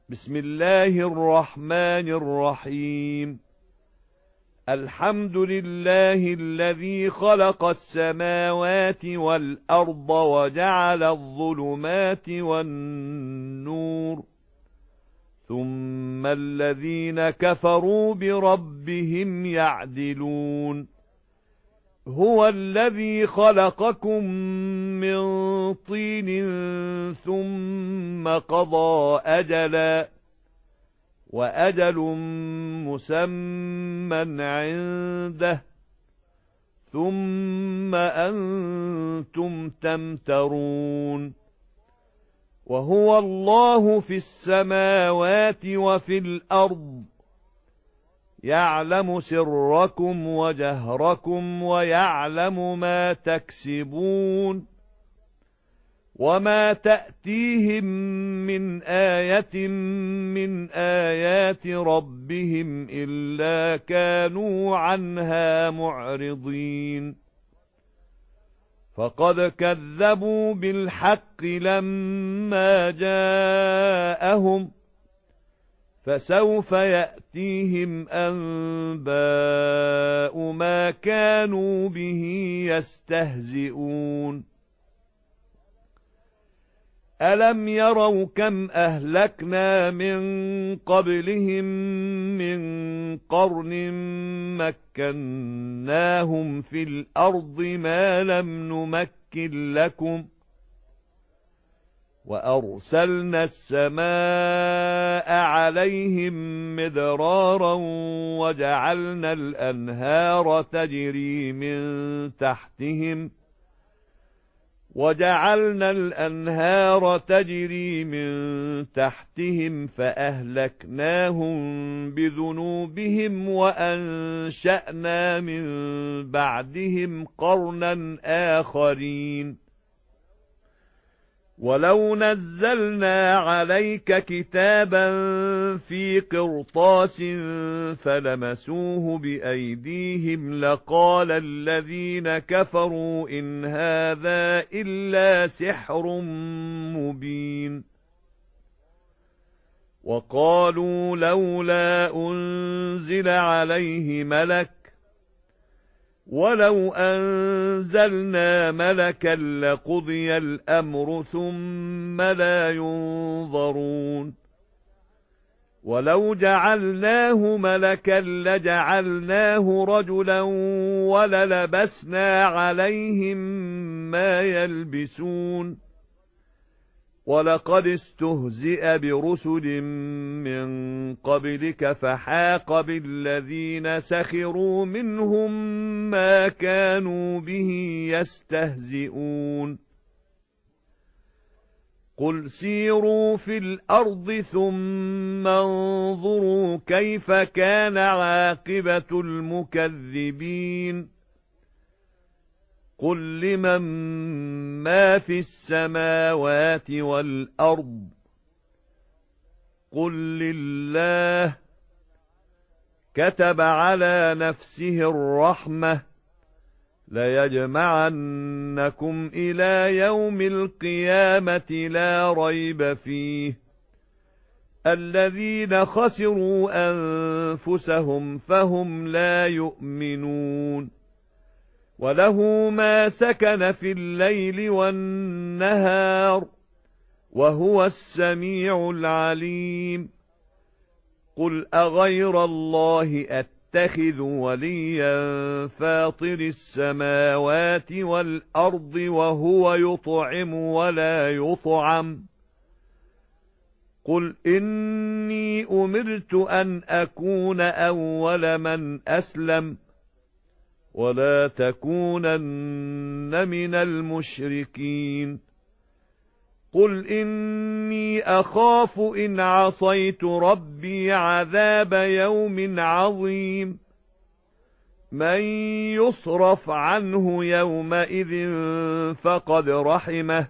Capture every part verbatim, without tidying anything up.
بسم الله الرحمن الرحيم. الحمد لله الذي خلق السماوات والأرض وجعل الظلمات والنور، ثم الذين كفروا بربهم يعدلون. هو الذي خلقكم من طين ثم قضى أجلا، وأجل مسمى عنده، ثم أنتم تمترون. وهو الله في السماوات وفي الأرض، يعلم سركم وجهركم ويعلم ما تكسبون. وما تأتيهم من آية من آيات ربهم إلا كانوا عنها معرضين. فقد كذبوا بالحق لما جاءهم، فسوف يأتيهم أنباء ما كانوا به يستهزئون. ألم يروا كم أهلكنا من قبلهم من قرن مكناهم في الأرض ما لم نمكن لكم، وأرسلنا السماء عليهم مدرارا وجعلنا الأنهار تجري من تحتهم وجعلنا الأنهار تجري من تحتهم فأهلكناهم بذنوبهم وأنشأنا من بعدهم قرنا آخرين. ولو نزلنا عليك كتابا في قرطاس فلمسوه بأيديهم لقال الذين كفروا إن هذا إلا سحر مبين. وقالوا لولا أنزل عليه ملك، ولو أنزلنا ملكا لقضي الأمر ثم لا ينظرون. ولو جعلناه ملكا لجعلناه رجلا وللبسنا عليهم ما يلبسون. ولقد استهزئ برسل من قبلك فحاق بالذين سخروا منهم ما كانوا به يستهزئون. قل سيروا في الأرض ثم انظروا كيف كان عاقبة المكذبين. قل لمن ما في السماوات والأرض، قل لله. كتب على نفسه الرحمة ليجمعنكم إلى يوم القيامة لا ريب فيه. الذين خسروا أنفسهم فهم لا يؤمنون. وله ما سكن في الليل والنهار وهو السميع العليم. قل أغير الله أتخذ وليا فاطر السماوات والأرض وهو يطعم ولا يطعم. قل إني أمرت أن أكون أول من أسلم ولا تكونن من المشركين. قل إني أخاف إن عصيت ربي عذاب يوم عظيم. من يصرف عنه يومئذ فقد رحمه،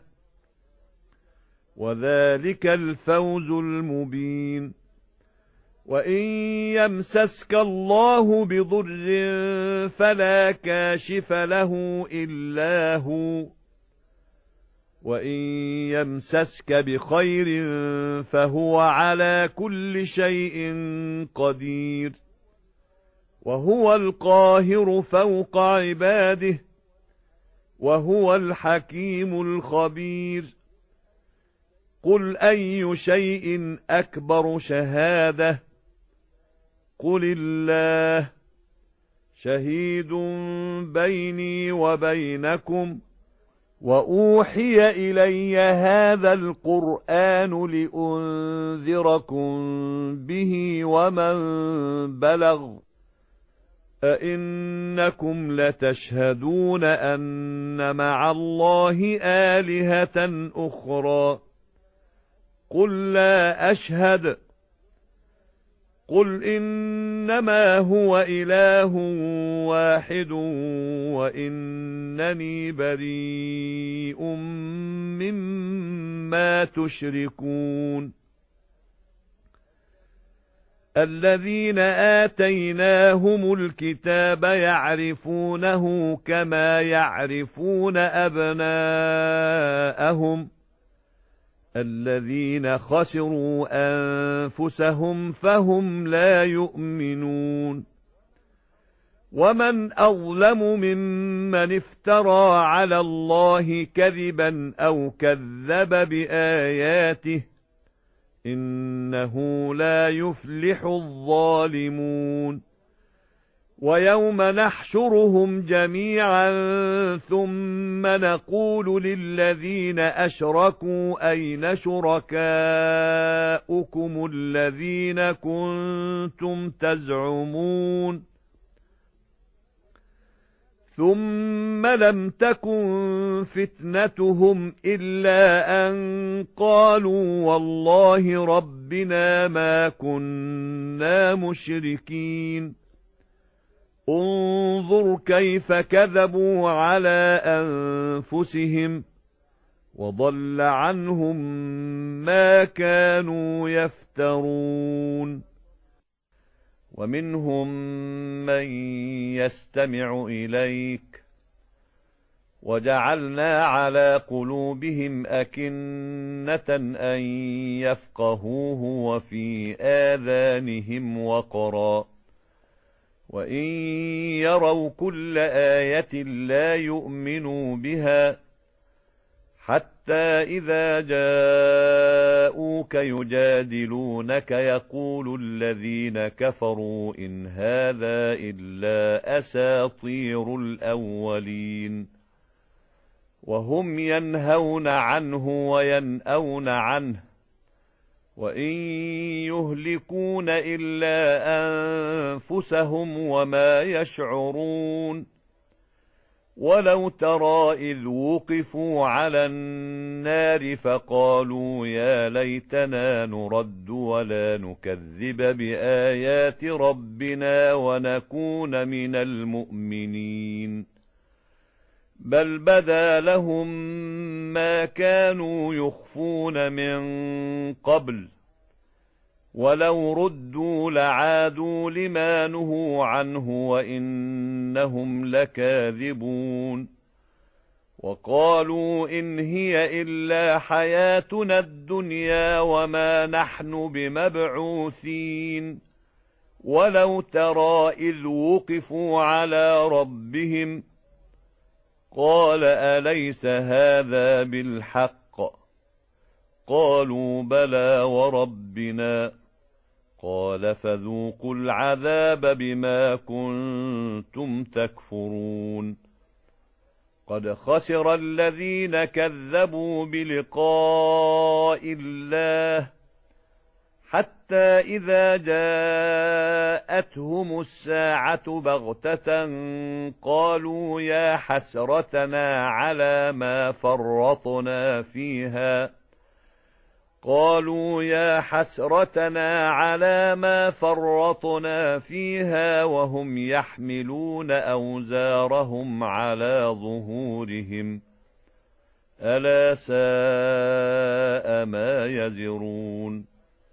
وذلك الفوز المبين. وإن يمسسك الله بضر فلا كاشف له إلا هو، وإن يمسسك بخير فهو على كل شيء قدير وهو القاهر فوق عباده وهو الحكيم الخبير قل أي شيء أكبر شهادة قل الله شهيد بيني وبينكم وأوحي إلي هذا القرآن لأنذركم به ومن بلغ أئنكم لتشهدون أن مع الله آلهة أخرى قل لا أشهد قل إنما هو إله واحد وإنني بريء مما تشركون الذين آتيناهم الكتاب يعرفونه كما يعرفون أبناءهم الذين خسروا أنفسهم فهم لا يؤمنون ومن أظلم ممن افترى على الله كذبا أو كذب بآياته إنه لا يفلح الظالمون ويوم نحشرهم جميعا ثم نقول للذين أشركوا أين شركاؤكم الذين كنتم تزعمون ثم لم تكن فتنتهم إلا أن قالوا والله ربنا ما كنا مشركين انظر كيف كذبوا على أنفسهم وضل عنهم ما كانوا يفترون ومنهم من يستمع إليك وجعلنا على قلوبهم أكنة أن يفقهوه وفي آذانهم وقرا وإن يروا كل آية لا يؤمنوا بها حتى إذا جاءوك يجادلونك يقول الذين كفروا إن هذا إلا أساطير الأولين وهم ينهون عنه وينأون عنه وإن يهلكون إلا أنفسهم وما يشعرون ولو ترى إذ وقفوا على النار فقالوا يا ليتنا نرد ولا نكذب بآيات ربنا ونكون من المؤمنين بل بدا لهم ما كانوا يخفون من قبل ولو ردوا لعادوا لما نهوا عنه وإنهم لكاذبون وقالوا إن هي إلا حياتنا الدنيا وما نحن بمبعوثين ولو ترى إذ وقفوا على ربهم قال أليس هذا بالحق قالوا بلى وربنا قال فذوقوا العذاب بما كنتم تكفرون قد خسر الذين كذبوا بلقاء الله حتى إذا جاءتهم الساعة بغتة قالوا يا حسرتنا على ما فرطنا فيها قالوا يا حسرتنا على ما فرطنا فيها وهم يحملون أوزارهم على ظهورهم ألا ساء ما يزرون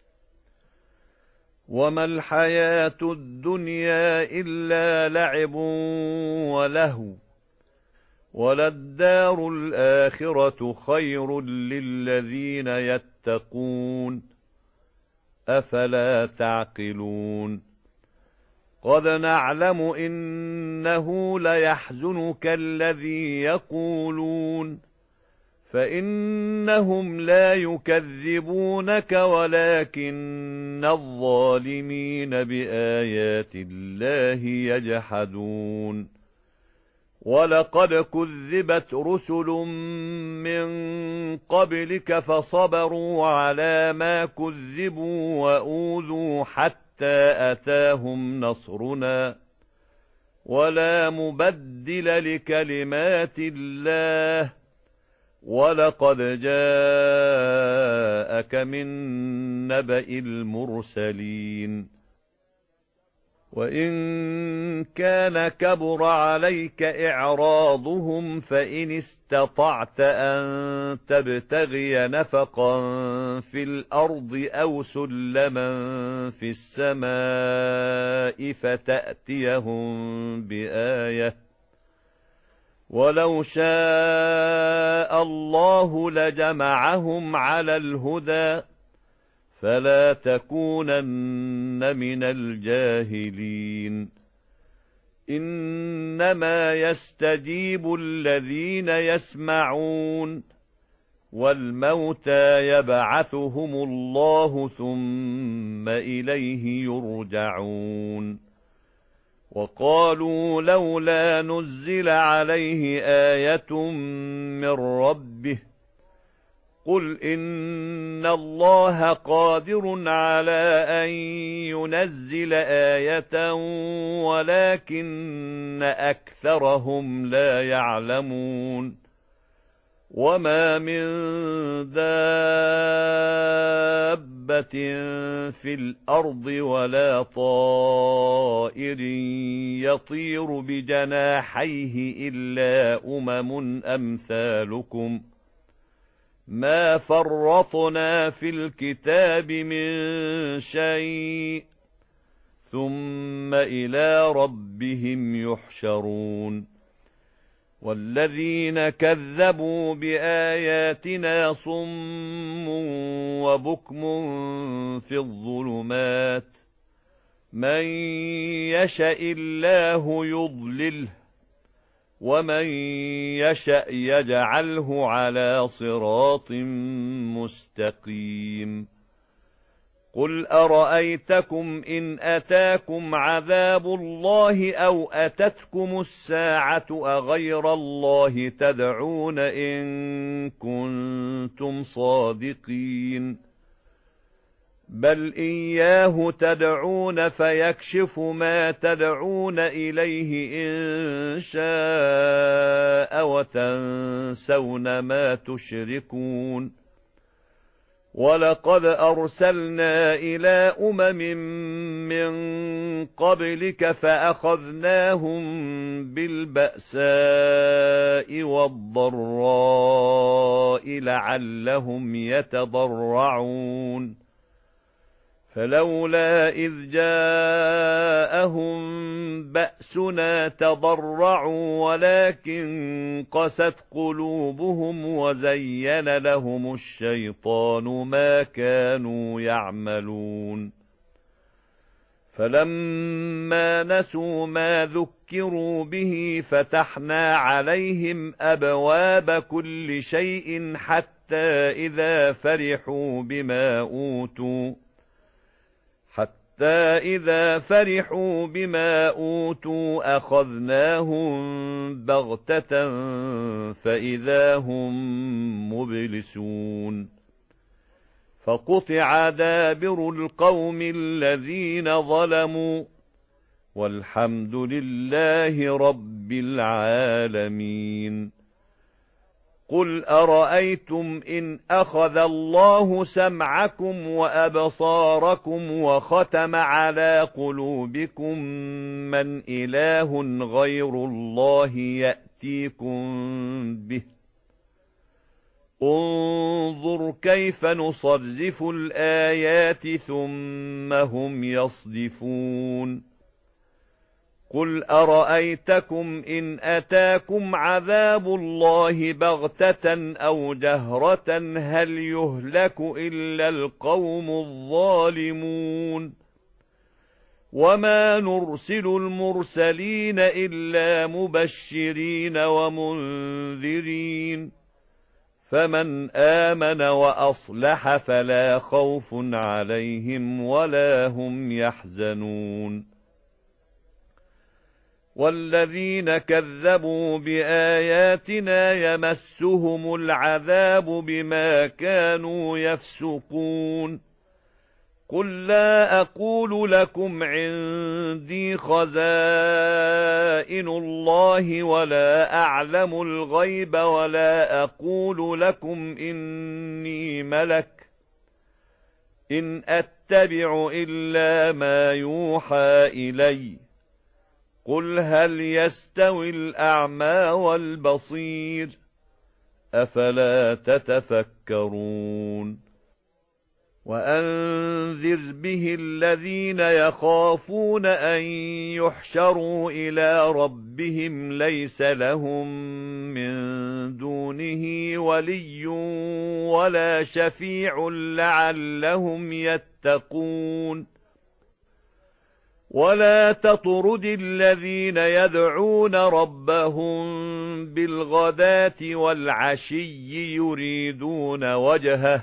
وما الحياة الدنيا إلا لعب ولهو وللدار الآخرة خير للذين يتقون أفلا تعقلون قد نعلم إنه ليحزنك الذي يقولون فإنهم لا يكذبونك ولكن الظالمين بآيات الله يجحدون ولقد كذبت رسل من قبلك فصبروا على ما كذبوا وأوذوا حتى أتاهم نصرنا ولا مبدل لكلمات الله ولقد جاءك من نبأ المرسلين وإن كان كبر عليك إعراضهم فإن استطعت أن تبتغي نفقا في الأرض أو سلما في السماء فتأتيهم بآية ولو شاء الله لجمعهم على الهدى فلا تكونن من الجاهلين إنما يستجيب الذين يسمعون والموتى يبعثهم الله ثم إليه يرجعون وقالوا لولا نزل عليه آية من ربه قل إن الله قادر على أن ينزل آية ولكن أكثرهم لا يعلمون وما من دابة في الأرض ولا طائر يطير بجناحيه إلا أمم أمثالكم ما فرطنا في الكتاب من شيء ثم إلى ربهم يحشرون والذين كذبوا بآياتنا صم وبكم في الظلمات من يشاء الله يضلله ومن يشأ يجعله على صراط مستقيم قل أرأيتكم إن أتاكم عذاب الله أو أتتكم الساعة أغير الله تدعون إن كنتم صادقين بل إياه تدعون فيكشف ما تدعون إليه إن شاء وتنسون ما تشركون ولقد أرسلنا إلى أمم من قبلك فأخذناهم بالبأساء والضراء لعلهم يتضرعون فلولا إذ جاءهم بأسنا تضرعوا ولكن قست قلوبهم وزين لهم الشيطان ما كانوا يعملون فلما نسوا ما ذكروا به فتحنا عليهم أبواب كل شيء حتى إذا فرحوا بما أوتوا حتى إذا فرحوا بما أوتوا أخذناهم بغتة فإذا هم مبلسون فقطع دابر القوم الذين ظلموا والحمد لله رب العالمين قل أرأيتم إن أخذ الله سمعكم وأبصاركم وختم على قلوبكم من إله غير الله يأتيكم به انظر كيف نصرف الآيات ثم هم يصدفون قل أرأيتكم إن أتاكم عذاب الله بغتة أو جهرة هل يهلك إلا القوم الظالمون وما نرسل المرسلين إلا مبشرين ومنذرين فمن آمن وأصلح فلا خوف عليهم ولا هم يحزنون والذين كذبوا بآياتنا يمسهم العذاب بما كانوا يفسقون قل لا أقول لكم عندي خزائن الله ولا أعلم الغيب ولا أقول لكم إني ملك إن أتبع إلا ما يوحى إلي قل هل يستوي الأعمى والبصير أفلا تتفكرون وأنذر به الذين يخافون أن يحشروا إلى ربهم ليس لهم من دونه ولي ولا شفيع لعلهم يتقون ولا تطرد الذين يدعون ربهم بالغداة والعشي يريدون وجهه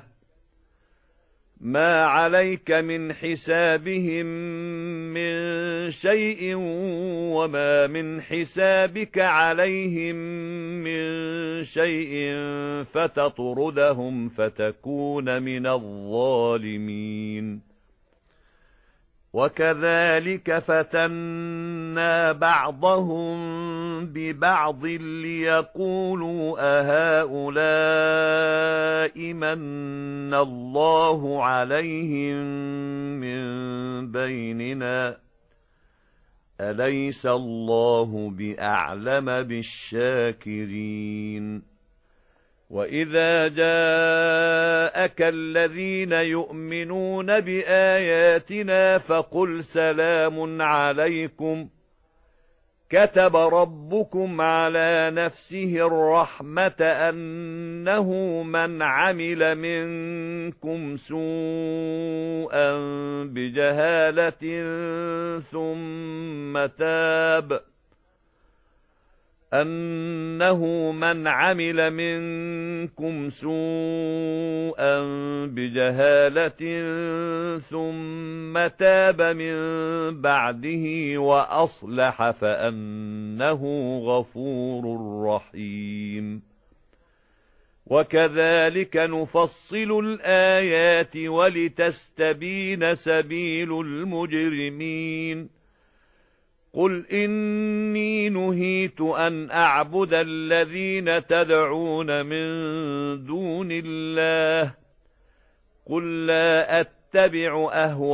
ما عليك من حسابهم من شيء وما من حسابك عليهم من شيء فتطردهم فتكون من الظالمين وكذلك فتنا بعضهم ببعض ليقولوا أهؤلاء من الله عليهم من بيننا أليس الله بأعلم بالشاكرين وإذا جاءك الذين يؤمنون بآياتنا فقل سلام عليكم كتب ربكم على نفسه الرحمة أنه من عمل منكم سوءا بجهالة ثم تاب أنه من عمل منكم سوءا بجهالة ثم تاب من بعده وأصلح فأنه غفور رحيم وكذلك نفصل الآيات ولتستبين سبيل المجرمين قل إني نهيت أن أعبد الذين تدعون من دون الله قل لا أتبع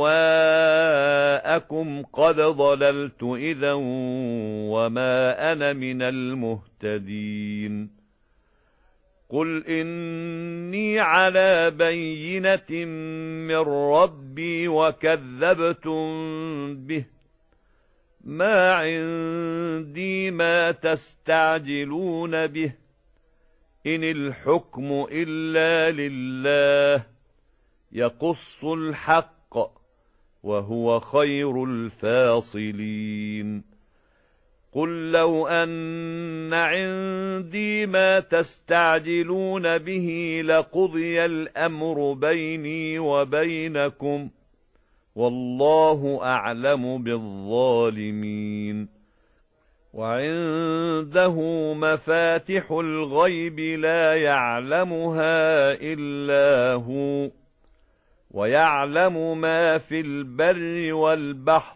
أهواءكم قد ضللت إذا وما أنا من المهتدين قل إني على بينة من ربي وكذبتم به ما عندي ما تستعجلون به إن الحكم إلا لله يقص الحق وهو خير الفاصلين قل لو أن عندي ما تستعجلون به لقضي الأمر بيني وبينكم والله أعلم بالظالمين وعنده مفاتح الغيب لا يعلمها إلا هو ويعلم ما في البر والبحر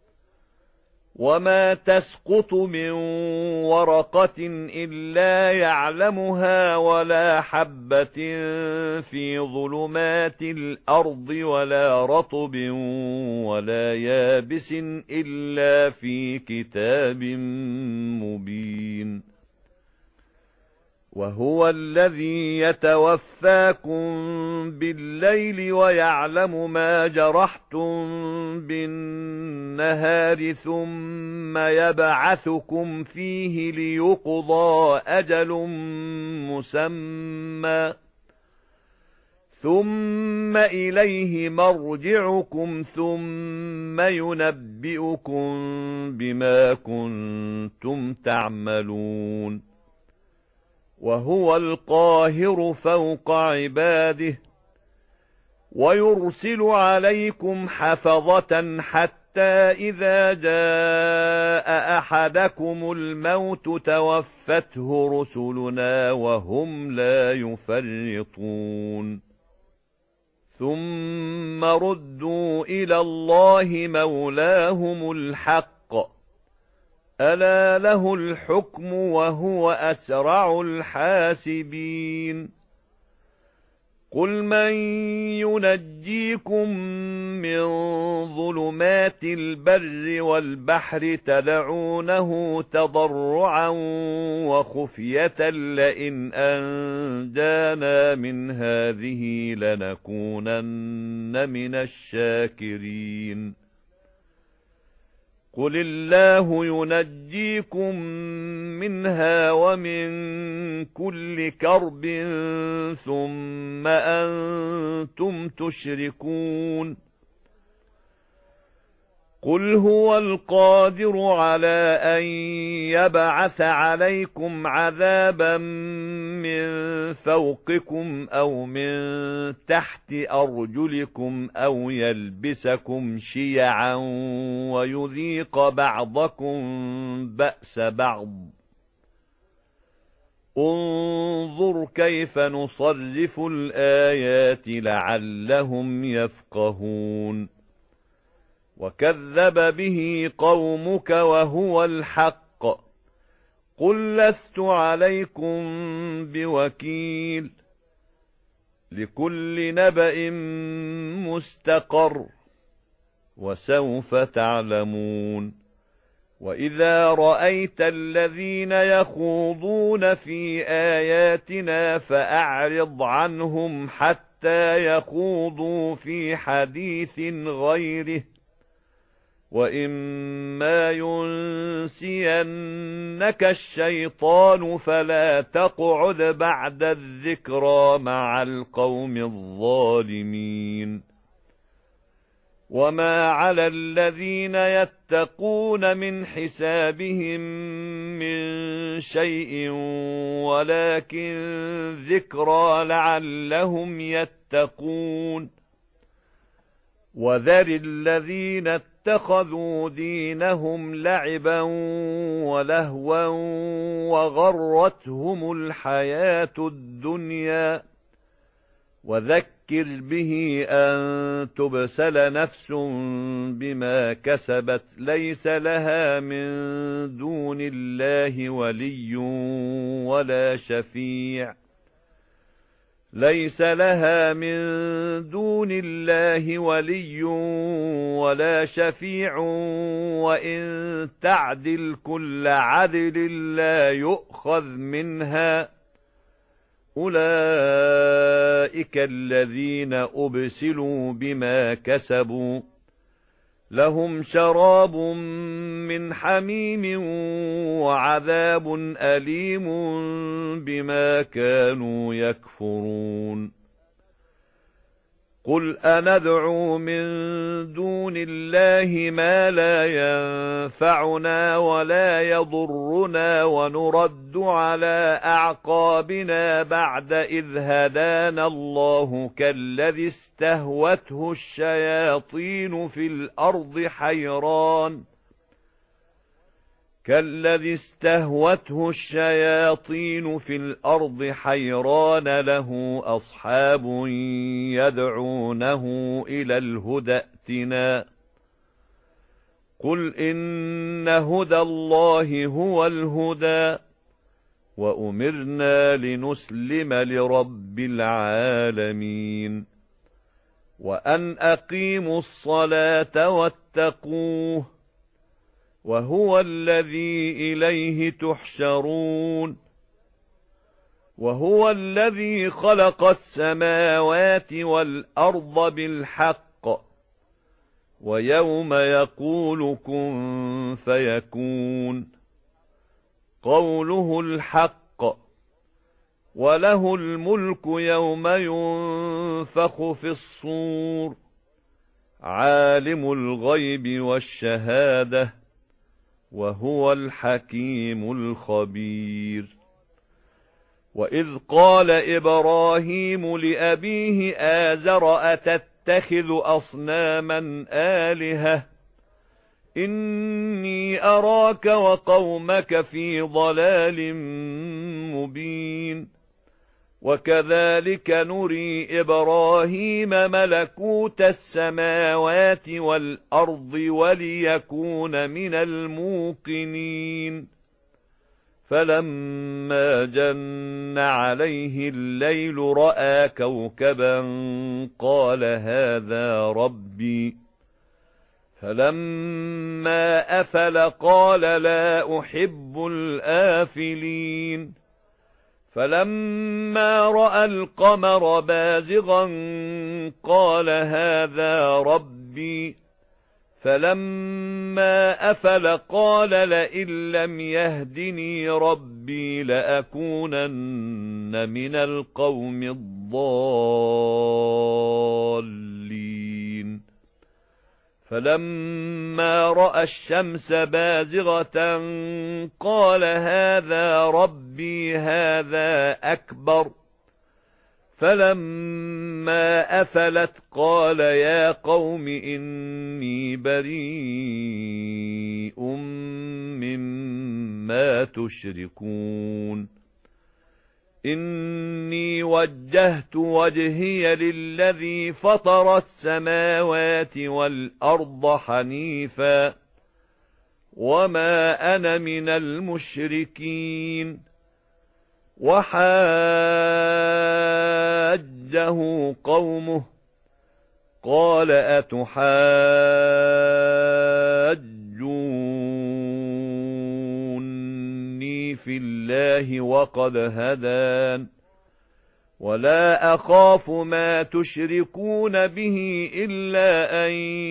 وما تسقط من ورقة إلا يعلمها ولا حبة في ظلمات الأرض ولا رطب ولا يابس إلا في كتاب مبين وهو الذي يتوفاكم بالليل ويعلم ما جرحتم بالنهار ثم يبعثكم فيه ليقضى أجل مسمى ثم إليه مرجعكم ثم ينبئكم بما كنتم تعملون وهو القاهر فوق عباده ويرسل عليكم حفظة حتى إذا جاء أحدكم الموت توفته رسلنا وهم لا يفرطون ثم ردوا إلى الله مولاهم الحق ألا له الحكم وهو أسرع الحاسبين قل من ينجيكم من ظلمات البر والبحر تدعونه تضرعا وخفية لئن أنجانا من هذه لنكونن من الشاكرين قل الله ينجيكم منها ومن كل كرب ثم أنتم تشركون قل هو القادر على أن يبعث عليكم عذابا من فوقكم أو من تحت أرجلكم أو يلبسكم شيعا ويذيق بعضكم بأس بعض انظر كيف نصرف الآيات لعلهم يفقهون وكذب به قومك وهو الحق قل لست عليكم بوكيل لكل نبأ مستقر وسوف تعلمون وإذا رأيت الذين يخوضون في آياتنا فأعرض عنهم حتى يخوضوا في حديث غيره وإما ينسينك الشيطان فلا تقعد بعد الذكرى مع القوم الظالمين وما على الذين يتقون من حسابهم من شيء ولكن ذكرى لعلهم يتقون وذر الذين اتخذوا دينهم لعبا ولهوا وغرتهم الحياة الدنيا وذكر به أن تبسل نفس بما كسبت ليس لها من دون الله ولي ولا شفيع ليس لها من دون الله ولي ولا شفيع وإن تعدل كل عدل لا يؤخذ منها أولئك الذين أبسلوا بما كسبوا لهم شراب من حميم وعذاب أليم بما كانوا يكفرون قل أندعو من دون الله ما لا ينفعنا ولا يضرنا ونرد على أعقابنا بعد إذ هدانا الله كالذي استهوته الشياطين في الأرض حيران كالذي استهوته الشياطين في الأرض حيران له أصحاب يدعونه إلى الهدى ائتنا قل إن هدى الله هو الهدى وأمرنا لنسلم لرب العالمين وأن أقيموا الصلاة واتقوه وهو الذي إليه تحشرون وهو الذي خلق السماوات والأرض بالحق ويوم يقول كن فيكون قوله الحق وله الملك يوم ينفخ في الصور عالم الغيب والشهادة وهو الحكيم الخبير وإذ قال إبراهيم لأبيه آزر أتتخذ أصناما آلهة إني أراك وقومك في ضلال مبين وكذلك نري إبراهيم ملكوت السماوات والأرض وليكون من الموقنين فلما جن عليه الليل رأى كوكبا قال هذا ربي فلما أفل قال لا أحب الآفلين فلما رأى القمر بازغا قال هذا ربي فلما أفل قال لئن لم يهدني ربي لأكونن من القوم الضالين فلما رأى الشمس بازغة قال هذا ربي هذا أكبر فلما أفلت قال يا قوم إني بريء مما تشركون إني وجهت وجهي للذي فطر السماوات والأرض حنيفا وما أنا من المشركين وحاجه قومه قال أتحاجوني في الله وقد هدان ولا أخاف ما تشركون به إلا أن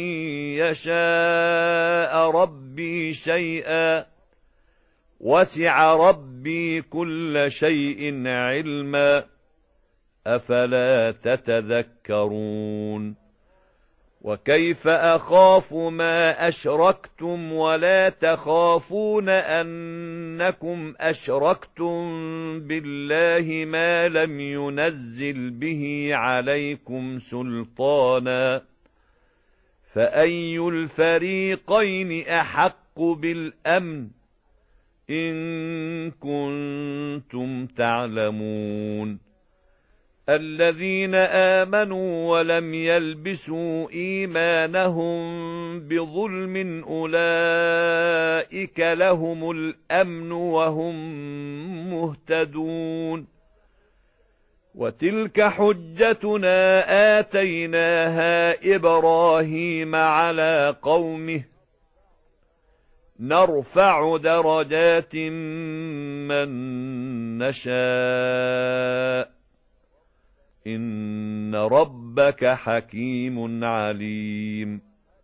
يشاء ربي شيئا وسع ربي كل شيء علما أفلا تتذكرون وكيف أخاف ما أشركتم ولا تخافون أنكم أشركتم بالله ما لم ينزل به عليكم سلطانا فأي الفريقين أحق بالأمن إن كنتم تعلمون الذين آمنوا ولم يلبسوا إيمانهم بظلم أولئك لهم الأمن وهم مهتدون وتلك حجتنا آتيناها إبراهيم على قومه نرفع درجات من نشاء إن ربك حكيم عليم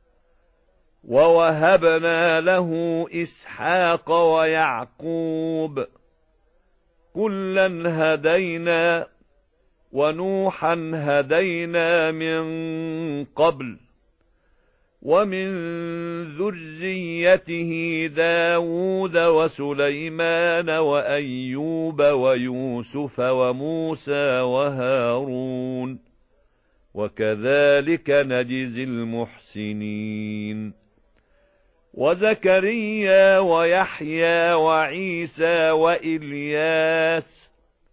ووهبنا له إسحاق ويعقوب كلا هدينا ونوحا هدينا من قبل ومن ذريته داود وسليمان وأيوب ويوسف وموسى وهارون وكذلك نجزي المحسنين وزكريا ويحيى وعيسى وإلياس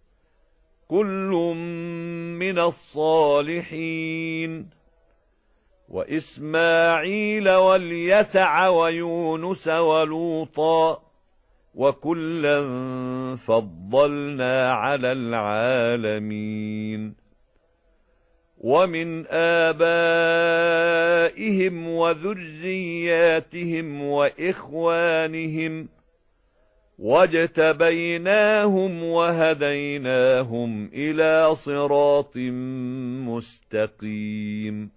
كل من الصالحين وإسماعيل واليسع ويونس ولوطا وكلا فضلنا على العالمين ومن آبائهم وذرياتهم وإخوانهم واجتبيناهم وهديناهم إلى صراط مستقيم.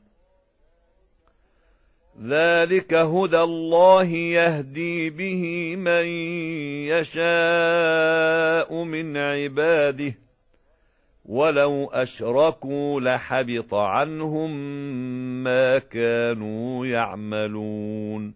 ذلك هدى الله يهدي به من يشاء من عباده، ولو أشركوا لحبط عنهم ما كانوا يعملون.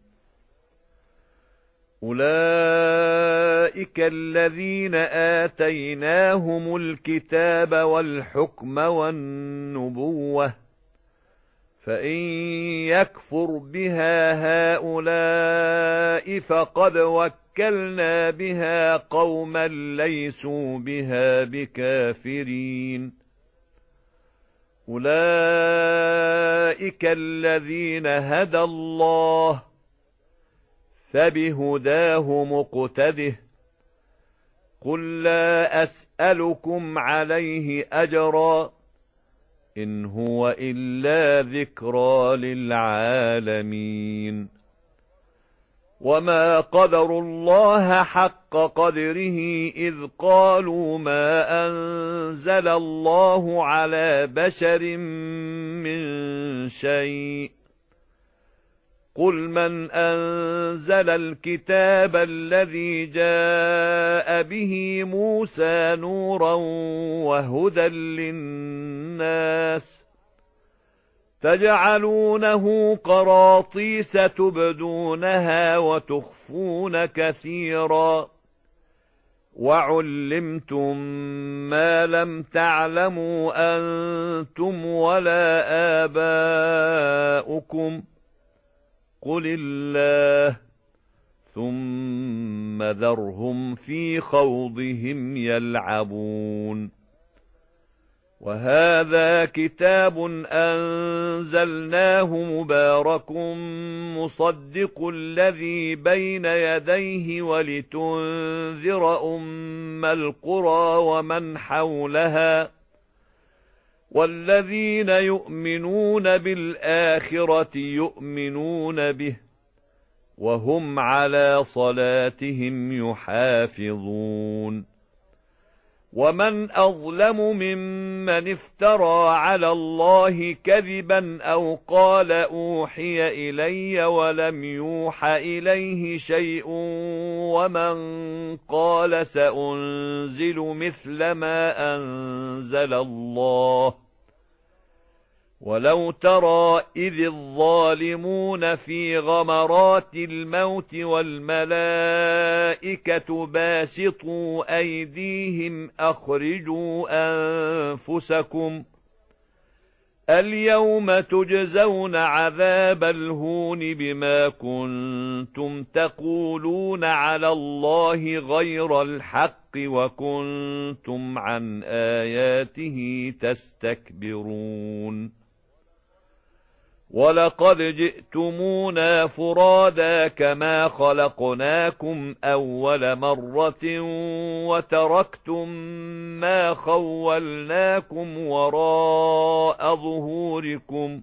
أولئك الذين آتيناهم الكتاب والحكم والنبوة، فإن يكفر بها هؤلاء فقد وكلنا بها قوما ليسوا بها بكافرين. أولئك الذين هدى الله، فبهداه مقتده. قل لا أسألكم عليه أجرا، إن هو إلا ذكرى للعالمين. وما قدروا الله حق قدره إذ قالوا ما أنزل الله على بشر من شيء. قل من أنزل الكتاب الذي جاء به موسى نورا وهدى للناس، تجعلونه قراطيس تبدونها وتخفون كثيرا، وعلمتم ما لم تعلموا أنتم ولا آباؤكم، قل الله، ثم ذرهم في خوضهم يلعبون. وهذا كتاب أنزلناه مبارك مصدق الذي بين يديه ولتنذر أم القرى ومن حولها، والذين يؤمنون بالآخرة يؤمنون به، وهم على صلاتهم يحافظون. ومن أظلم ممن افترى على الله كذبا أو قال أوحي إلي ولم يوح إليه شيء، ومن قال سأنزل مثل ما أنزل الله. ولو ترى إذ الظالمون في غمرات الموت والملائكة باسطوا أيديهم أخرجوا أنفسكم، اليوم تجزون عذاب الهون بما كنتم تقولون على الله غير الحق وكنتم عن آياته تستكبرون. ولقد جئتمونا فرادا كما خلقناكم أول مرة وتركتم ما خولناكم وراء ظهوركم،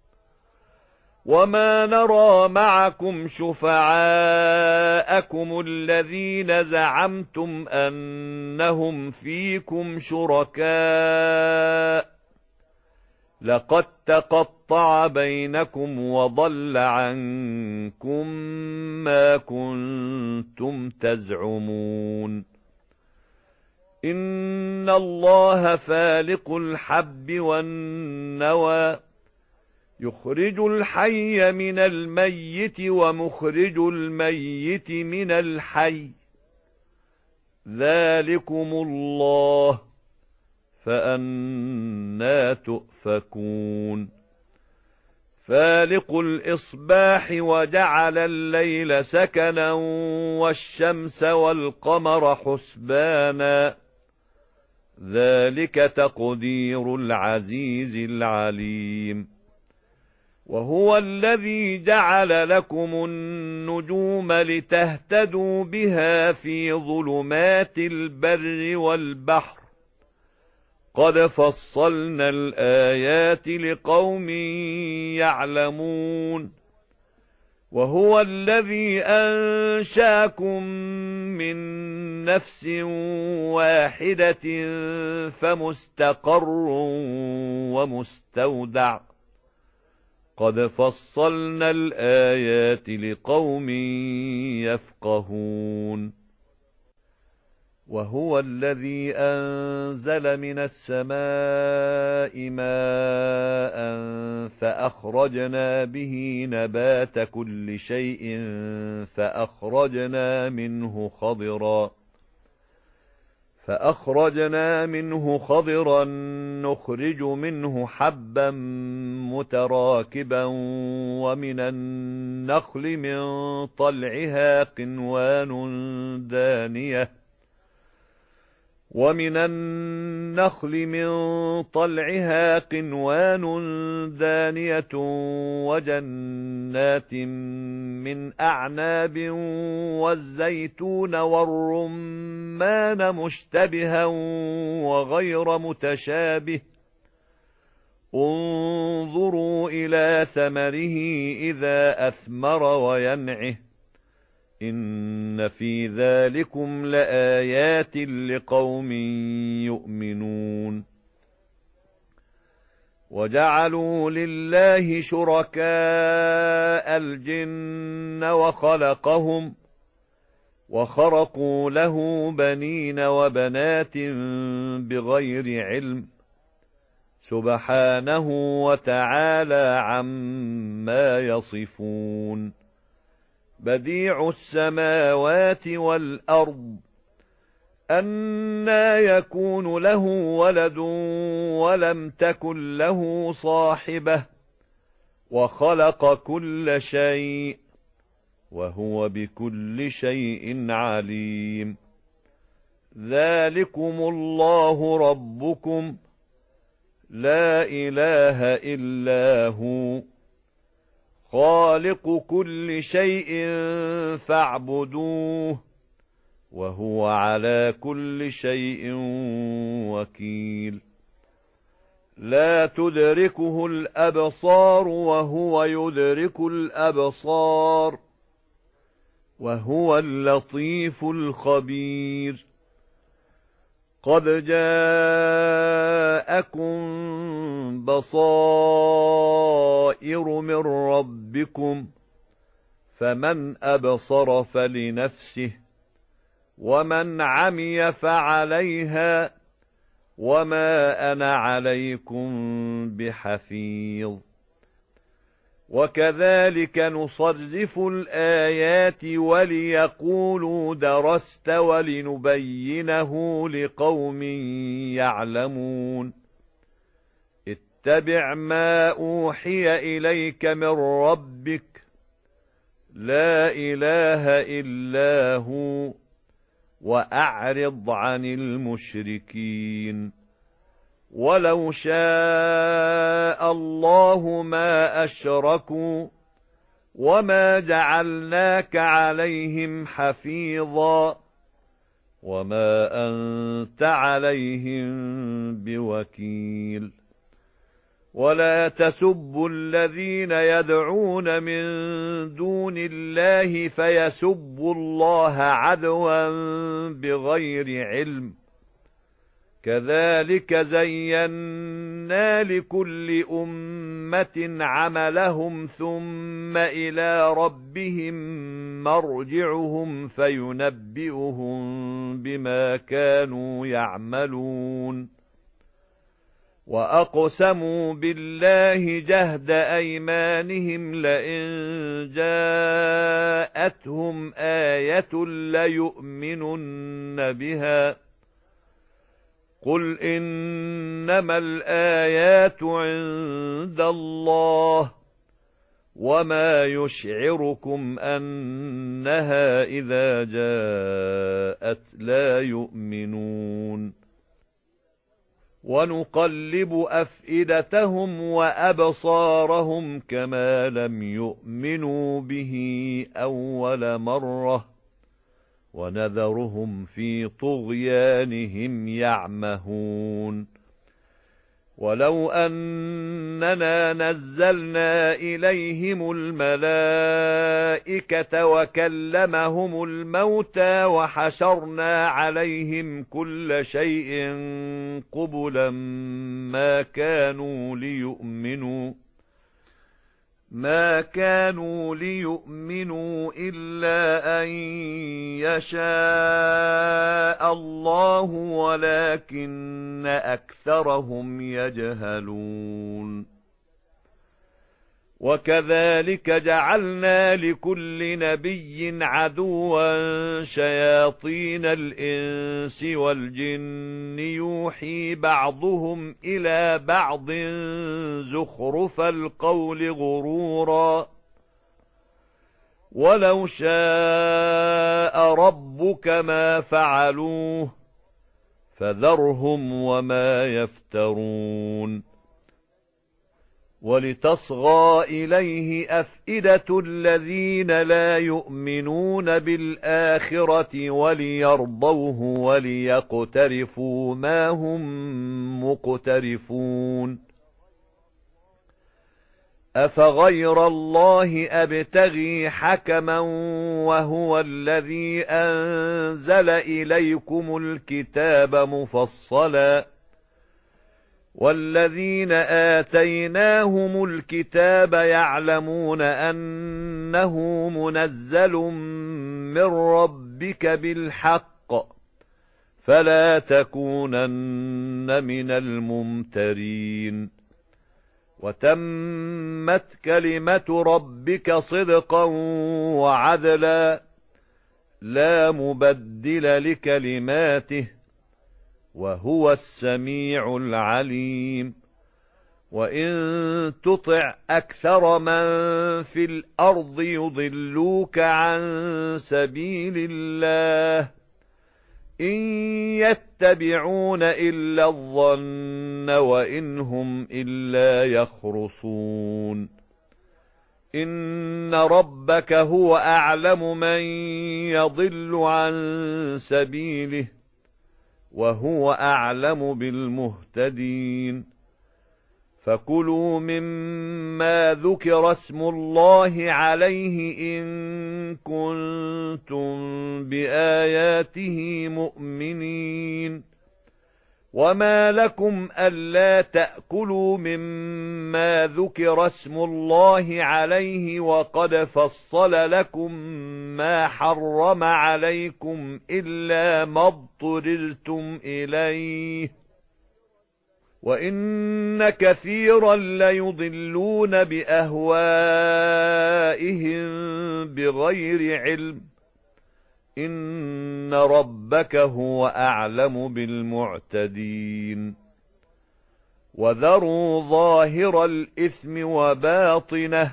وما نرى معكم شفعاءكم الذين زعمتم أنهم فيكم شركاء، لقد تقطع بينكم وضل عنكم ما كنتم تزعمون. إن الله فالق الحب والنوى، يخرج الحي من الميت ومخرج الميت من الحي، ذلكم الله، فأنى تؤفكون. فالق الإصباح وجعل الليل سكنا والشمس والقمر حسبانا، ذلك تقدير العزيز العليم. وهو الذي جعل لكم النجوم لتهتدوا بها في ظلمات البر والبحر، قد فصلنا الآيات لقوم يعلمون. وهو الذي أنشأكم من نفس واحدة فمستقر ومستودع قد فصلنا الآيات لقوم يفقهون وهو الذي أنزل من السماء ماء فأخرجنا به نبات كل شيء فأخرجنا منه خضرا فأخرجنا منه خضرا نخرج منه حبا متراكبا ومن النخل من طلعها قنوان دانية ومن النخل من طلعها قنوان دانية وجنات من أعناب والزيتون والرمان مشتبها وغير متشابه انظروا إلى ثمره إذا أثمر وينعه إن في ذلكم لآيات لقوم يؤمنون وجعلوا لله شركاء الجن وخلقهم وخرقوا له بنين وبنات بغير علم سبحانه وتعالى عما يصفون بديع السماوات والأرض أنى يكون له ولد ولم تكن له صاحبة وخلق كل شيء وهو بكل شيء عليم ذلكم الله ربكم لا إله إلا هو خالق كل شيء فاعبدوه وهو على كل شيء وكيل لا تدركه الأبصار وهو يدرك الأبصار وهو اللطيف الخبير قد جاءكم بصائر من ربكم فمن أبصر فلنفسه ومن عمي فعليها وما أنا عليكم بحفيظ وكذلك نصرف الآيات وليقولوا درست ولنبينه لقوم يعلمون اتبع ما أوحي إليك من ربك لا إله إلا هو وأعرض عن المشركين ولو شاء الله ما أشركوا وما جعلناك عليهم حفيظا وما أنت عليهم بوكيل ولا تسبوا الذين يدعون من دون الله فيسبوا الله عدوا بغير علم كذلك زينا لكل أمة عملهم ثم إلى ربهم مرجعهم فينبئهم بما كانوا يعملون وأقسموا بالله جهد أيمانهم لئن جاءتهم آية ليؤمنن بها قل إنما الآيات عند الله وما يشعركم أنها إذا جاءت لا يؤمنون ونقلب أفئدتهم وأبصارهم كما لم يؤمنوا به أول مرة ونذرهم في طغيانهم يعمهون ولو أننا نزلنا إليهم الملائكة وكلمهم الموتى وحشرنا عليهم كل شيء قبلا ما كانوا ليؤمنوا ما كانوا ليؤمنوا إلا أن يشاء الله ولكن أكثرهم يجهلون. وكذلك جعلنا لكل نبي عدوا شياطين الإنس والجن يوحي بعضهم إلى بعض زخرف القول غرورا ولو شاء ربك ما فعلوه فذرهم وما يفترون. ولتصغى إليه أفئدة الذين لا يؤمنون بالآخرة وليرضوه وليقترفوا ما هم مقترفون. أفغير الله أبتغي حكما وهو الذي أنزل إليكم الكتاب مفصلا والذين آتيناهم الكتاب يعلمون أنه منزل من ربك بالحق فلا تكونن من الممترين. وتمت كلمة ربك صدقا وعدلا لا مبدل لكلماته وهو السميع العليم. وإن تطع أكثر من في الأرض يضلوك عن سبيل الله إن يتبعون إلا الظن وإن هم إلا يخرصون. إن ربك هو أعلم من يضل عن سبيله وهو أعلم بالمهتدين. فكلوا مما ذكر اسم الله عليه إن كنتم بآياته مؤمنين. وما لكم ألا تأكلوا مما ذكر اسم الله عليه وقد فصل لكم ما حرم عليكم إلا ما اضطررتم إليه وإن كثيرا ليضلون بأهوائهم بغير علم إن ربك هو أعلم بالمعتدين. وذروا ظاهر الإثم وباطنه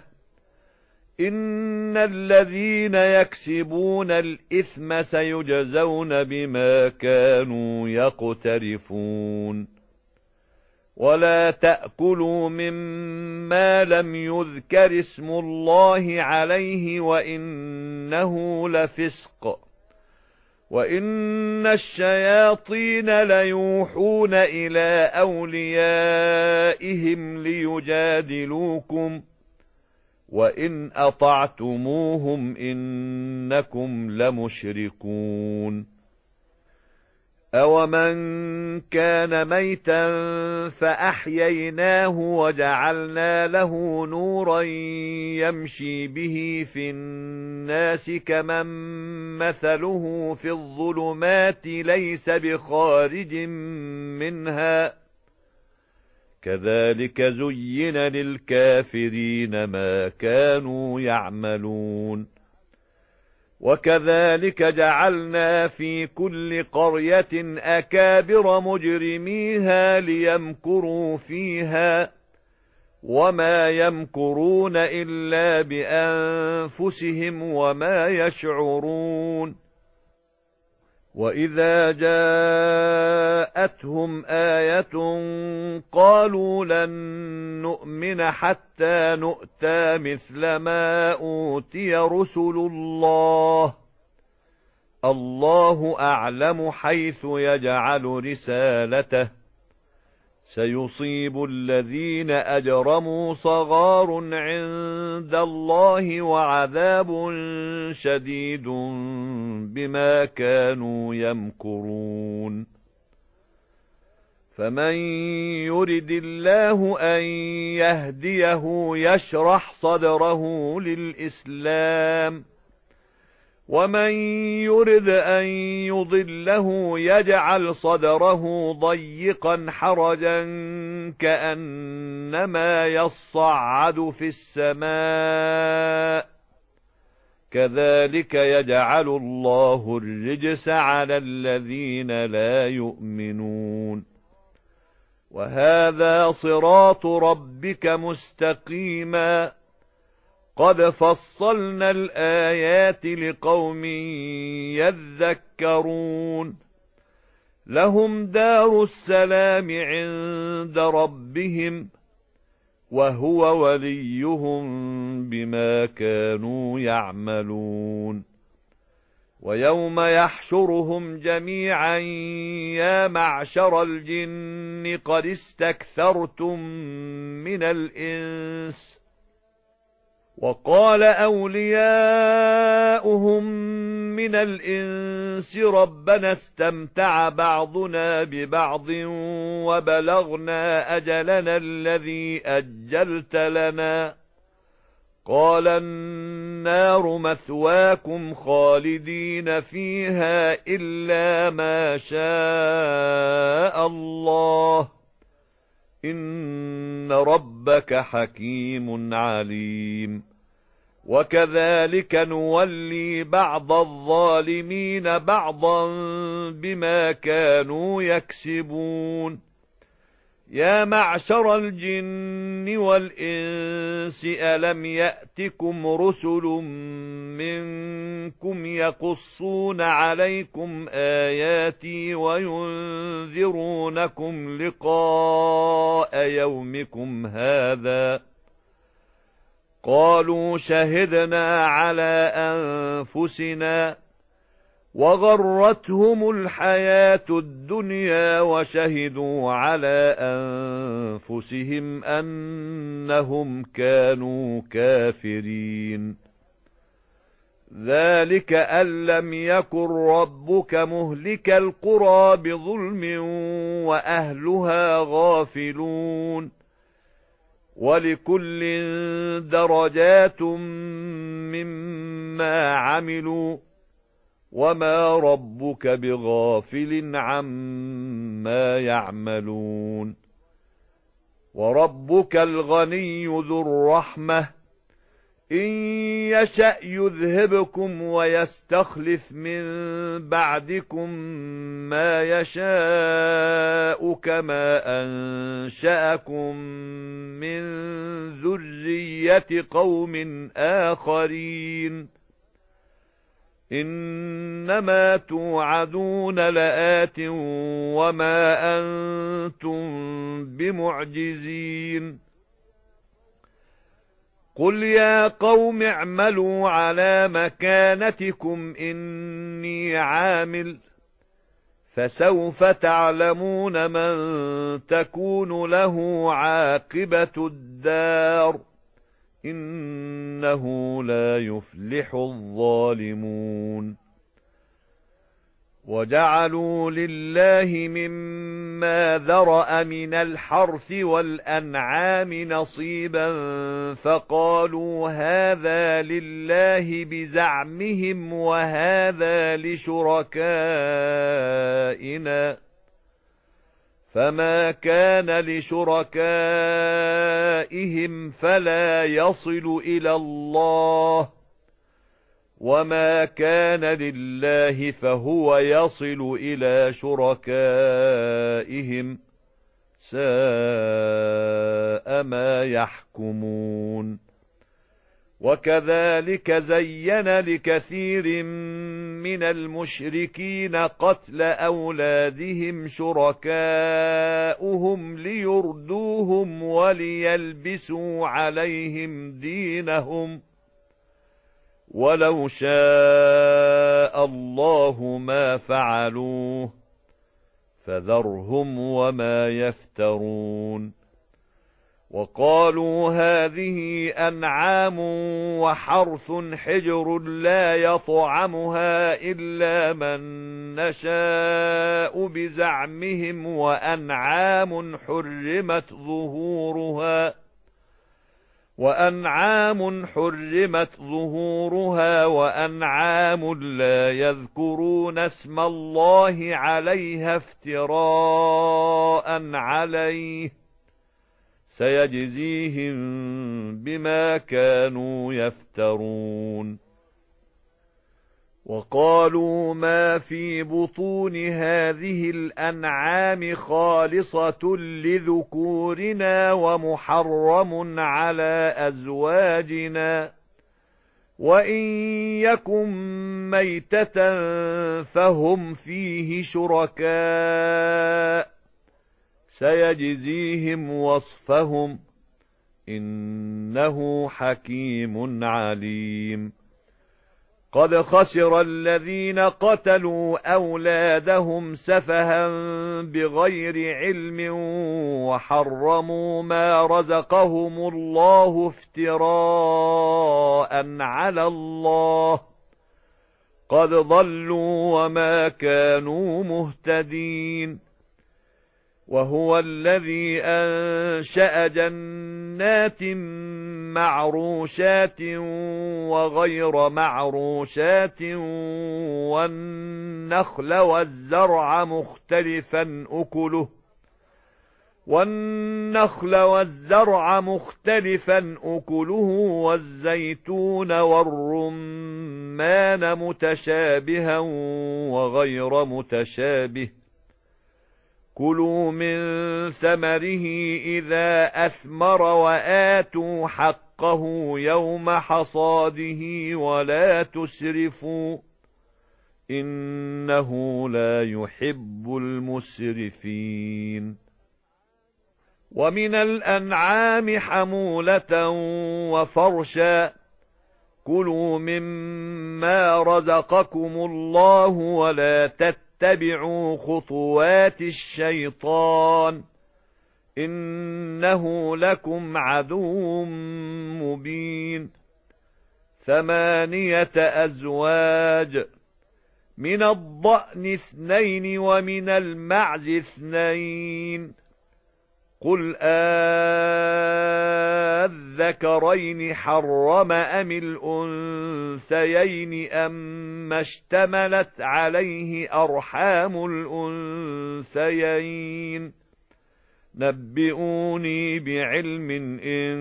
إن الذين يكسبون الإثم سيجزون بما كانوا يقترفون. ولا تأكلوا مما لم يذكر اسم الله عليه وإنه لفسق وإن الشياطين ليوحون إلى أوليائهم ليجادلوكم وإن أطعتموهم إنكم لمشركون. أومن كان ميتا فأحييناه وجعلنا له نورا يمشي به في الناس كمن مثله في الظلمات ليس بخارج منها كذلك زين للكافرين ما كانوا يعملون. وكذلك جعلنا في كل قرية أكابر مجرميها ليمكروا فيها وما يمكرون إلا بأنفسهم وما يشعرون. وإذا جاءتهم آية قالوا لن نؤمن حتى نؤتى مثل ما أوتي رسل الله الله أعلم حيث يجعل رسالته سيصيب الذين أجرموا صغار عند الله وعذاب شديد بما كانوا يمكرون فمن يرد الله أن يهديه يشرح صدره للإسلام ومن يرد أن يضله يجعل صدره ضيقا حرجا كأنما يصعد في السماء كذلك يجعل الله الرجس على الذين لا يؤمنون وهذا صراط ربك مستقيما قد فصلنا الآيات لقوم يذكرون لهم دار السلام عند ربهم وهو وليهم بما كانوا يعملون ويوم يحشرهم جميعا يا معشر الجن قد استكثرتم من الإنس وقال أولياؤهم من الإنس ربنا استمتع بعضنا ببعض وبلغنا أجلنا الذي أجلت لنا قال النار مثواكم خالدين فيها إلا ما شاء الله إن ربك حكيم عليم وكذلك نولي بعض الظالمين بعضا بما كانوا يكسبون يا معشر الجن والإنس ألم يأتكم رسل منكم يقصون عليكم آياتي وينذرونكم لقاء يومكم هذا قالوا شهدنا على أنفسنا وغرتهم الحياة الدنيا وشهدوا على أنفسهم أنهم كانوا كافرين ذلك أن لم يكن ربك مهلك القرى بظلم وأهلها غافلون ولكل درجات مما عملوا وما ربك بغافل عما يعملون وربك الغني ذو الرحمة إن يشأ يذهبكم ويستخلف من بعدكم ما يشاء كما أنشأكم من ذرية قوم آخرين إنما توعدون لآت وما أنتم بمعجزين قل يا قوم اعملوا على مكانتكم إني عامل فسوف تعلمون من تكون له عاقبة الدار إنه لا يفلح الظالمون وجعلوا لله مما ذرأ من الحرث والأنعام نصيبا فقالوا هذا لله بزعمهم وهذا لشركائنا فما كان لشركائهم فلا يصل إلى الله وما كان لله فهو يصل إلى شركائهم ساء ما يحكمون وكذلك زين لكثير من المشركين قتل أولادهم شركاؤهم ليردوهم وليلبسوا عليهم دينهم ولو شاء الله ما فعلوه فذرهم وما يفترون. وقالوا هذه أنعام وحرث حجر لا يطعمها إلا من نشاء بزعمهم وأنعام حرمت ظهورها وأنعام حرمت ظهورها وأنعام لا يذكرون اسم الله عليها افتراء عليه سيجزيهم بما كانوا يفترون. وقالوا ما في بطون هذه الأنعام خالصة لذكورنا ومحرم على أزواجنا وإن يكن ميتة فهم فيه شركاء سيجزيهم وصفهم إنه حكيم عليم. قد خسر الذين قتلوا أولادهم سفها بغير علم وحرموا ما رزقهم الله افتراء على الله قد ضلوا وما كانوا مهتدين. وهو الذي أنشأ جنات معروشات وغير معروشات والنخل والزرع مختلفا أكله والنخل والزرع مختلفا أكله والزيتون والرمان متشابها وغير متشابه كلوا من ثمره إذا أثمر وآتوا حقه يوم حصاده ولا تسرفوا إنه لا يحب المسرفين. ومن الأنعام حمولة وفرشا كلوا مما رزقكم الله ولا تتبعوا اتبعوا خطوات الشيطان إنه لكم عدو مبين. ثمانية أزواج من الضأن اثنين ومن المعز اثنين قل أذكرين حرم أم الأنثيين أما اشتملت عليه أرحام الأنثيين نبئوني بعلم إن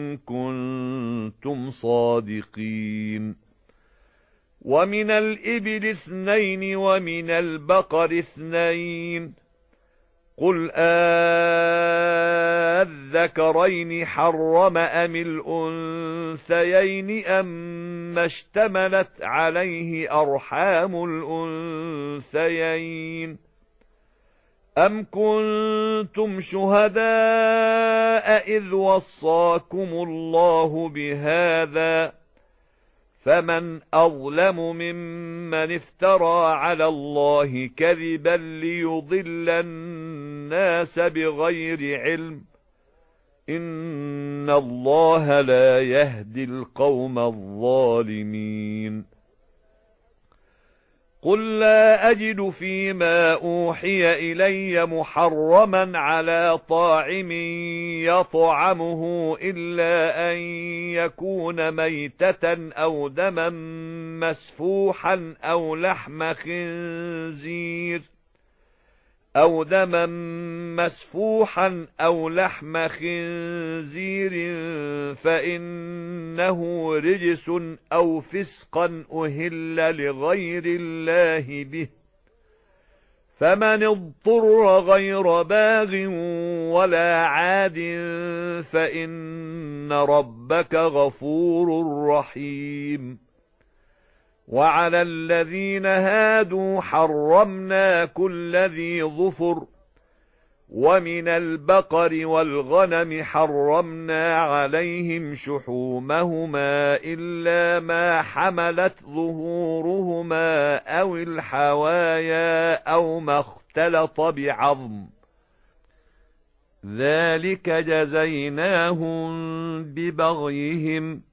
كنتم صادقين. ومن الإبل اثنين ومن البقر اثنين قل أذكرين حرم أم الأنثيين أما اشتملت عليه أرحام الأنثيين أم كنتم شهداء إذ وصاكم الله بهذا فمن أظلم ممن افترى على الله كذبا ليضل الناس بغير علم إن الله لا يهدي القوم الظالمين. قل لا أجد فيما أوحي إلي محرما على طاعم يطعمه إلا أن يكون ميتة أو دما مسفوحا أو لحم خنزير أو دما مسفوحا أو لحم خنزير فإنه رجس أو فسقا أهل لغير الله به فمن اضطر غير باغ ولا عاد فإن ربك غفور رحيم. وعلى الذين هادوا حرمنا كل ذي ظفر ومن البقر والغنم حرمنا عليهم شحومهما إلا ما حملت ظهورهما أو الحوايا أو ما اختلط اختلط بعظم ذلك جزيناهم ببغيهم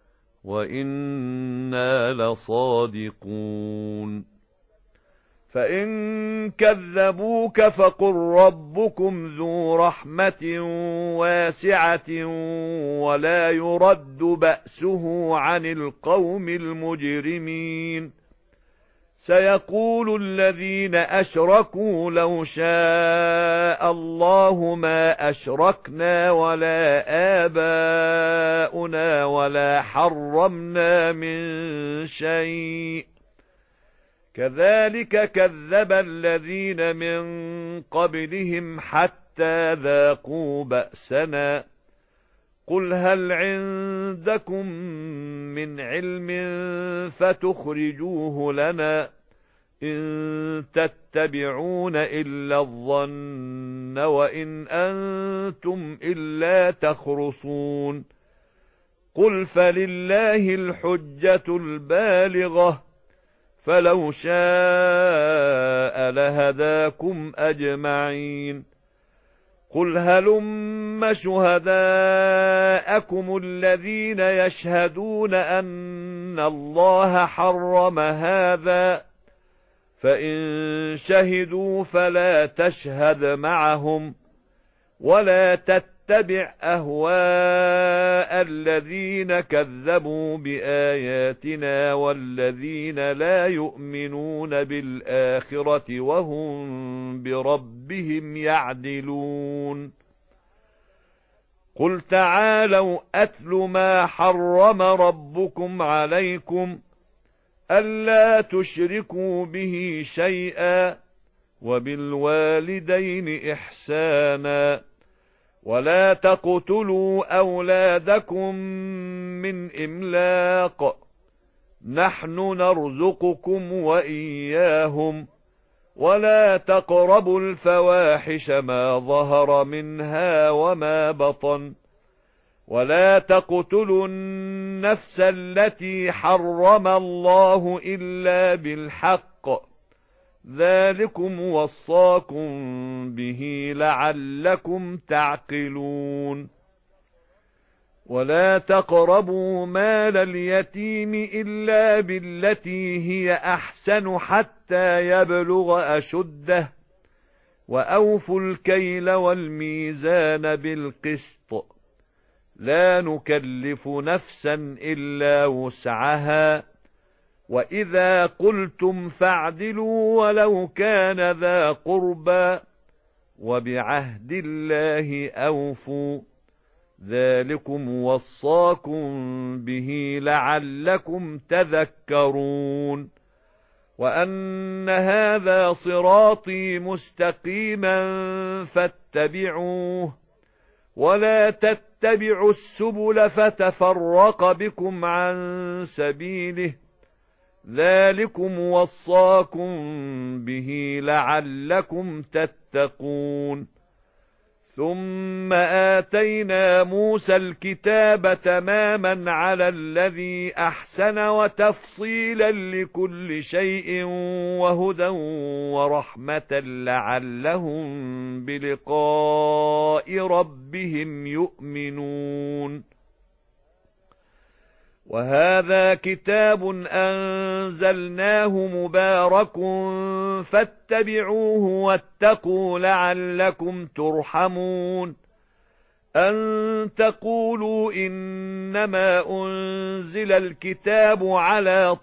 وإنا لصادقون فإن كذبوك فقل ربكم ذو رحمة واسعة ولا يرد بأسه عن القوم المجرمين سيقول الذين أشركوا لو شاء الله ما أشركنا ولا آباؤنا ولا حرمنا من شيء كذلك كذب الذين من قبلهم حتى ذاقوا بأسنا قل هل عندكم من علم فتخرجوه لنا إن تتبعون إلا الظن وإن أنتم إلا تخرصون قل فلله الحجة البالغة فلو شاء لهداكم أجمعين قل هلم شهداءكم الذين يشهدون أن الله حرم هذا فإن شهدوا فلا تشهد معهم ولا تتبع أهواء الذين كذبوا بآياتنا والذين لا يؤمنون بالآخرة وهم بربهم يعدلون قل تعالوا أتل ما حرم ربكم عليكم ألا تشركوا به شيئا وبالوالدين إحسانا ولا تقتلوا أولادكم من إملاق نحن نرزقكم وإياهم ولا تقربوا الفواحش ما ظهر منها وما بطن ولا تقتلوا النفس التي حرم الله إلا بالحق ذلكم وصاكم به لعلكم تعقلون ولا تقربوا مال اليتيم إلا بالتي هي أحسن حتى يبلغ أشده وأوفوا الكيل والميزان بالقسط لا نكلف نفسا إلا وسعها وإذا قلتم فاعدلوا ولو كان ذا قربى وبعهد الله أوفوا ذلكم وصاكم به لعلكم تذكرون وأن هذا صراطي مستقيما فاتبعوه ولا تتبعوا السبل فتفرق بكم عن سبيله ذلكم وصاكم به لعلكم تتقون ثم آتينا موسى الكتاب تماما على الذي أحسن وتفصيلا لكل شيء وهدى ورحمة لعلهم بلقاء ربهم يؤمنون وهذا كتاب أنزلناه مبارك فاتبعوه واتقوا لعلكم ترحمون أن تقولوا إنما أنزل الكتاب على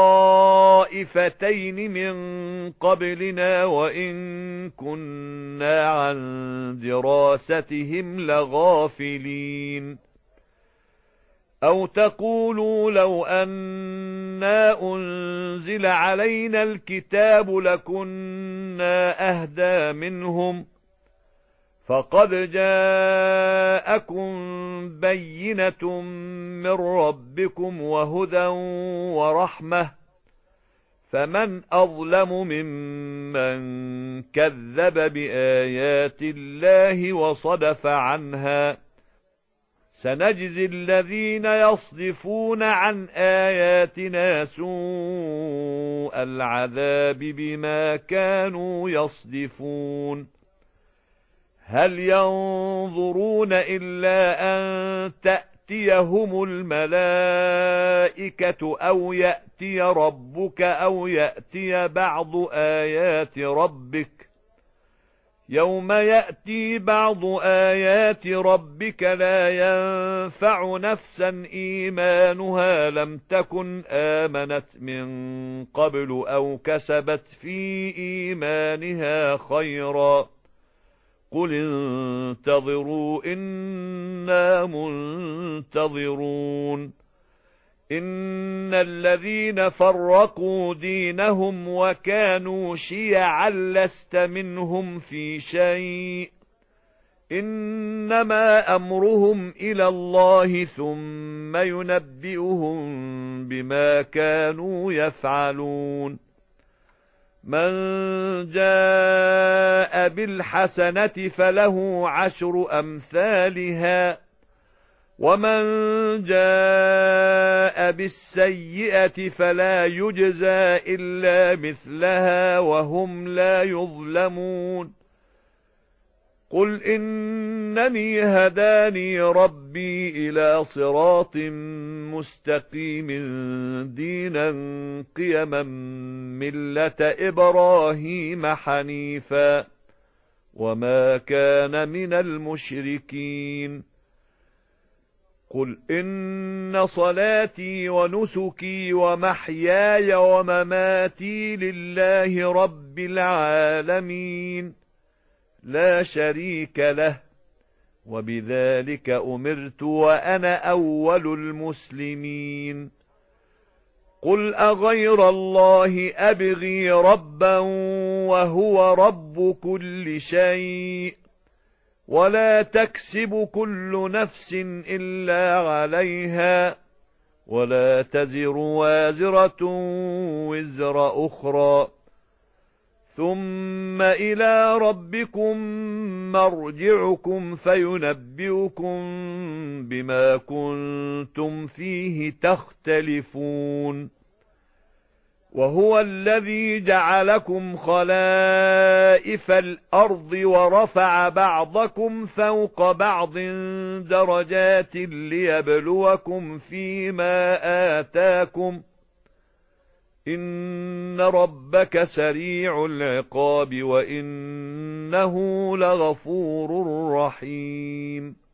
طائفتين من قبلنا وإن كنا عن دراستهم لغافلين أو تقولوا لو أنا أنزل علينا الكتاب لكنا أهدى منهم فقد جاءكم بينة من ربكم وهدى ورحمة فمن أظلم ممن كذب بآيات الله وصدف عنها سنجزي الذين يصدفون عن آياتنا سوء العذاب بما كانوا يصدفون هل ينظرون إلا أن تأتيهم الملائكة أو يأتي ربك أو يأتي بعض آيات ربك يوم يأتي بعض آيات ربك لا ينفع نفسا إيمانها لم تكن آمنت من قبل أو كسبت في إيمانها خيرا قل انتظروا إنا منتظرون إن الذين فرقوا دينهم وكانوا شيعا لست منهم في شيء إنما أمرهم إلى الله ثم ينبئهم بما كانوا يفعلون من جاء بالحسنة فله عشر أمثالها ومن جاء بالسيئة فلا يجزى إلا مثلها وهم لا يظلمون قل إنني هداني ربي إلى صراط مستقيم دينا قيما ملة إبراهيم حنيفا وما كان من المشركين قل إن صلاتي ونسكي ومحياي ومماتي لله رب العالمين لا شريك له وبذلك أمرت وأنا أول المسلمين قل أغير الله أبغي ربا وهو رب كل شيء ولا تكسب كل نفس إلا عليها ولا تزر وازرة وزر أخرى ثم إلى ربكم مرجعكم فينبئكم بما كنتم فيه تختلفون وهو الذي جعلكم خلائف الأرض ورفع بعضكم فوق بعض درجات ليبلوكم فيما آتاكم إن ربك سريع العقاب وإنه لغفور رحيم